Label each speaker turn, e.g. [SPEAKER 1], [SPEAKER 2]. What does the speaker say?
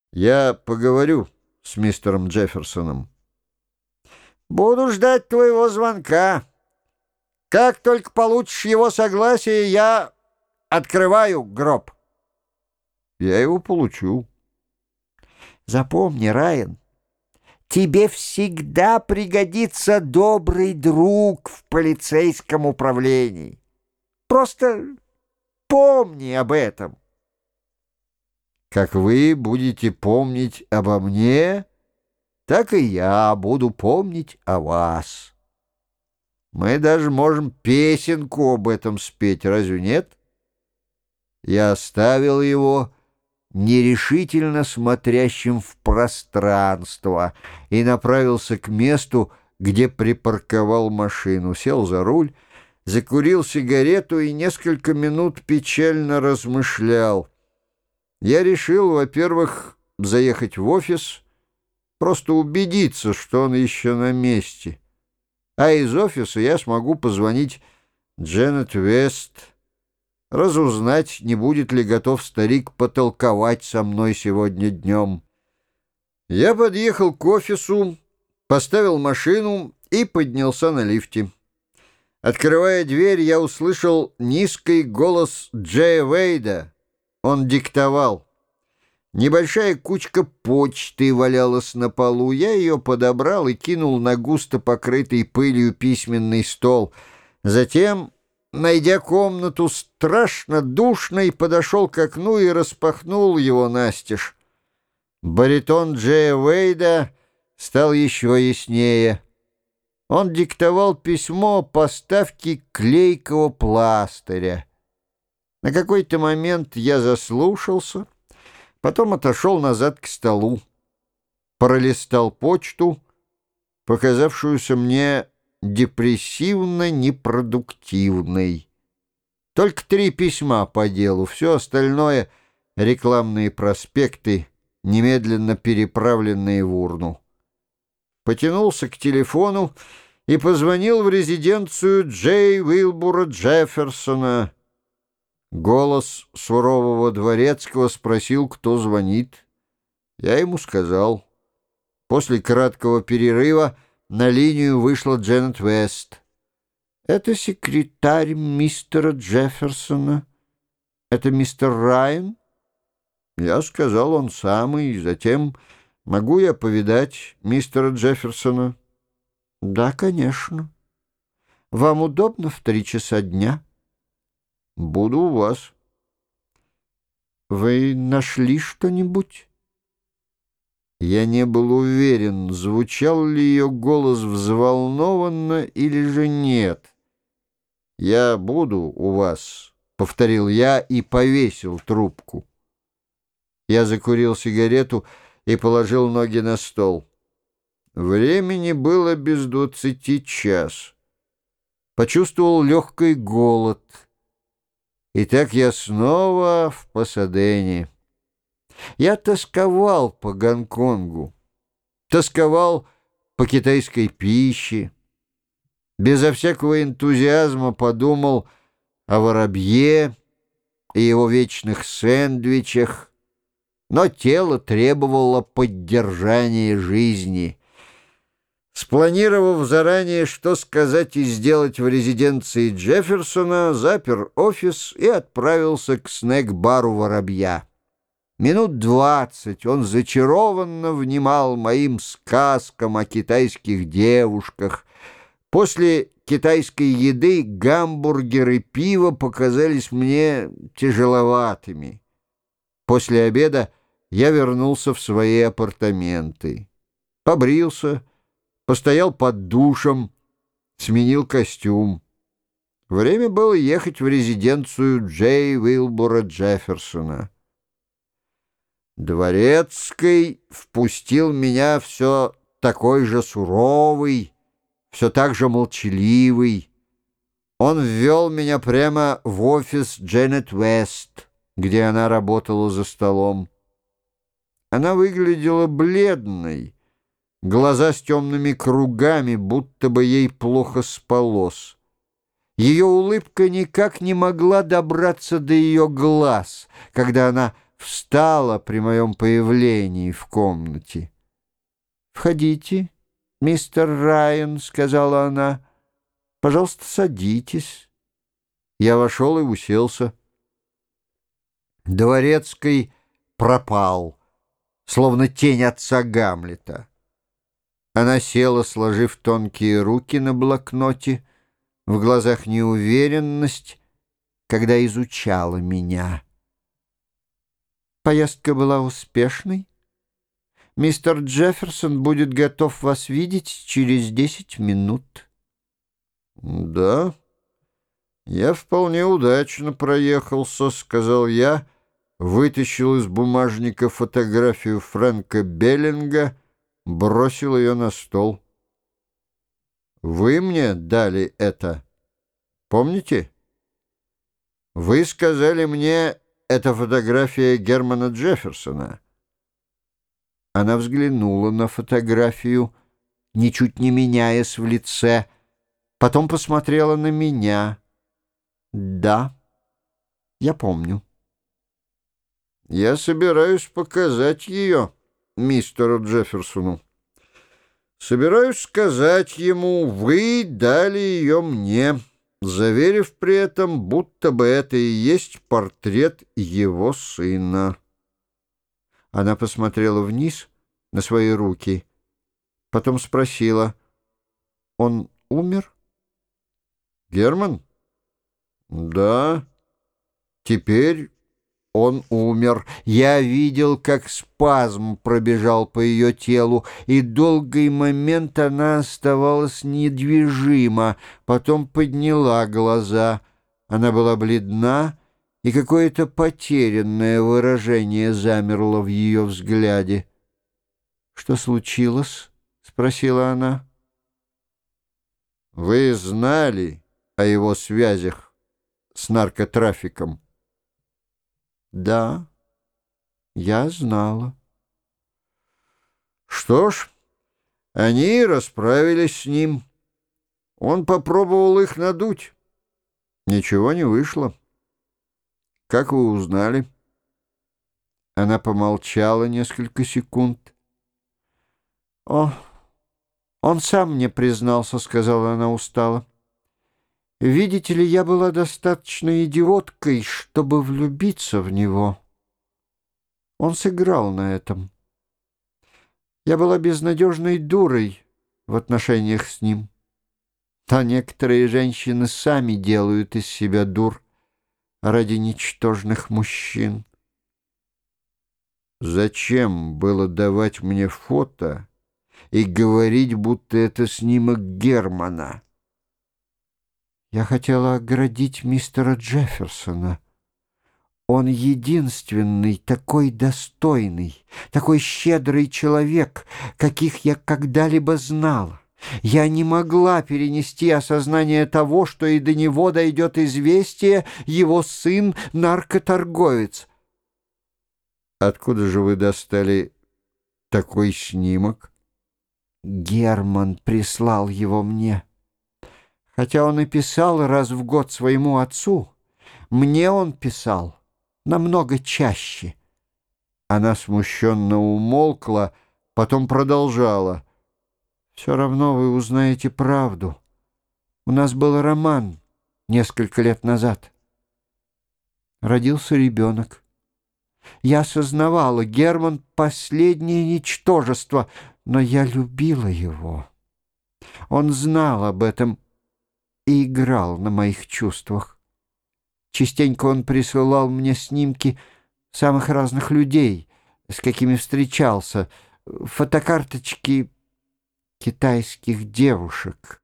[SPEAKER 1] Я поговорю с мистером Джефферсоном.
[SPEAKER 2] Буду ждать твоего звонка. Как только получишь его согласие, я открываю гроб.
[SPEAKER 1] Я его получу.
[SPEAKER 2] Запомни, Райан, тебе всегда пригодится добрый друг в полицейском управлении. Просто помни об этом.
[SPEAKER 1] Как вы будете помнить обо мне, так и я буду помнить о вас. Мы даже можем песенку об этом спеть, разве нет? Я оставил его нерешительно смотрящим в пространство и направился к месту, где припарковал машину, сел за руль, закурил сигарету и несколько минут печально размышлял. Я решил, во-первых, заехать в офис, просто убедиться, что он еще на месте. А из офиса я смогу позвонить Дженет Вест, разузнать, не будет ли готов старик потолковать со мной сегодня днем. Я подъехал к офису, поставил машину и поднялся на лифте. Открывая дверь, я услышал низкий голос Джея Вейда. Он диктовал. Небольшая кучка почты валялась на полу. Я ее подобрал и кинул на густо покрытый пылью письменный стол. Затем, найдя комнату страшно душной, подошел к окну и распахнул его настежь. Баритон Джея Вейда стал еще яснее. Он диктовал письмо о поставке клейкого пластыря. На какой-то момент я заслушался, потом отошел назад к столу, пролистал почту, показавшуюся мне депрессивно-непродуктивной. Только 3 письма по делу, все остальное — рекламные проспекты, немедленно переправленные в урну. Потянулся к телефону и позвонил в резиденцию Джей Уилбура Джефферсона. Голос сурового дворецкого спросил, кто звонит. Я ему сказал. После краткого перерыва на линию вышла Дженет Вест. «Это секретарь мистера Джефферсона. Это мистер Райан?» Я сказал, он самый. Затем: «Могу я повидать мистера Джефферсона?» «Да, конечно. Вам удобно в 3 часа дня?» «Буду у вас». «Вы нашли что-нибудь?» Я не был уверен, звучал ли ее голос взволнованно или же нет. «Я буду у вас», — повторил я и повесил трубку. Я закурил сигарету и положил ноги на стол. Времени было без 20 Почувствовал легкий голод. Итак, я снова в Пасадене. Я тосковал по Гонконгу, тосковал по китайской пище. Безо всякого энтузиазма подумал о воробье и его вечных сэндвичах, но тело требовало поддержания жизни. Спланировав заранее, что сказать и сделать в резиденции Джефферсона, запер офис и отправился к снэк-бару «Воробья». Минут 20 он зачарованно внимал моим сказкам о китайских девушках. После китайской еды гамбургеры и пиво показались мне тяжеловатыми. После обеда я вернулся в свои апартаменты. Побрился, постоял под душем, сменил костюм. Время было ехать в резиденцию Джей Уилбура Джефферсона. Дворецкий впустил меня все такой же суровый, все так же молчаливый. Он ввел меня прямо в офис Дженет Вест, где она работала за столом. Она выглядела бледной, глаза с темными кругами, будто бы ей плохо спалось. Ее улыбка никак не могла добраться до ее глаз, когда она встала при моем появлении в комнате. «Входите, мистер Райан», — сказала она. «Пожалуйста, садитесь». Я вошел и уселся. Дворецкий пропал, словно тень отца Гамлета. Она села, сложив тонкие руки на блокноте, в глазах неуверенность, когда изучала меня. Поездка была успешной. Мистер Джефферсон будет готов вас видеть через 10 минут. «Да, я вполне удачно проехался», — сказал я, вытащил из бумажника фотографию Фрэнка Беллинга, бросил ее на стол. «Вы мне дали это, помните? Вы сказали мне, это фотография Германа Джефферсона». Она взглянула на фотографию, ничуть не меняясь в лице, потом посмотрела на меня. «Да, я помню». «Я собираюсь показать ее мистеру Джефферсону. Собираюсь сказать ему, вы дали ее мне, заверив при этом, будто бы это и есть портрет его сына». Она посмотрела вниз на свои руки, потом спросила: «Он умер?» «Герман? Да, теперь он умер». Я видел, как спазм пробежал по ее телу, и долгий момент она оставалась недвижима, потом подняла глаза. Она была бледна, и какое-то потерянное выражение замерло в ее взгляде. «Что случилось?» — спросила она. «Вы знали о его связях с наркотрафиком?» «Да, я знала». «Что ж, они расправились с ним. Он попробовал их надуть. Ничего не вышло. Как вы узнали?» Она помолчала несколько секунд. «О, он сам мне признался», — сказала она устало. «Видите ли, я была достаточно идиоткой, чтобы влюбиться в него. Он сыграл на этом. Я была безнадежной дурой в отношениях с ним. А некоторые женщины сами делают из себя дур ради ничтожных мужчин». «Зачем было давать мне фото и говорить, будто это снимок Германа?» «Я хотела оградить мистера Джефферсона. Он единственный, такой достойный, такой щедрый человек, каких я когда-либо знала. Я не могла перенести осознание того, что и до него дойдет известие, его сын — наркоторговец». «Откуда же вы достали такой снимок?» «Герман прислал его мне. Хотя он и писал раз в год своему отцу, мне он писал намного чаще». Она смущенно умолкла, потом продолжала: «Все равно вы узнаете правду. У нас был роман несколько лет назад. Родился ребенок. Я осознавала, Герман — последнее ничтожество, но я любила его. Он знал об этом и играл на моих чувствах. Частенько он присылал мне снимки самых разных людей, с какими встречался, фотокарточки китайских девушек.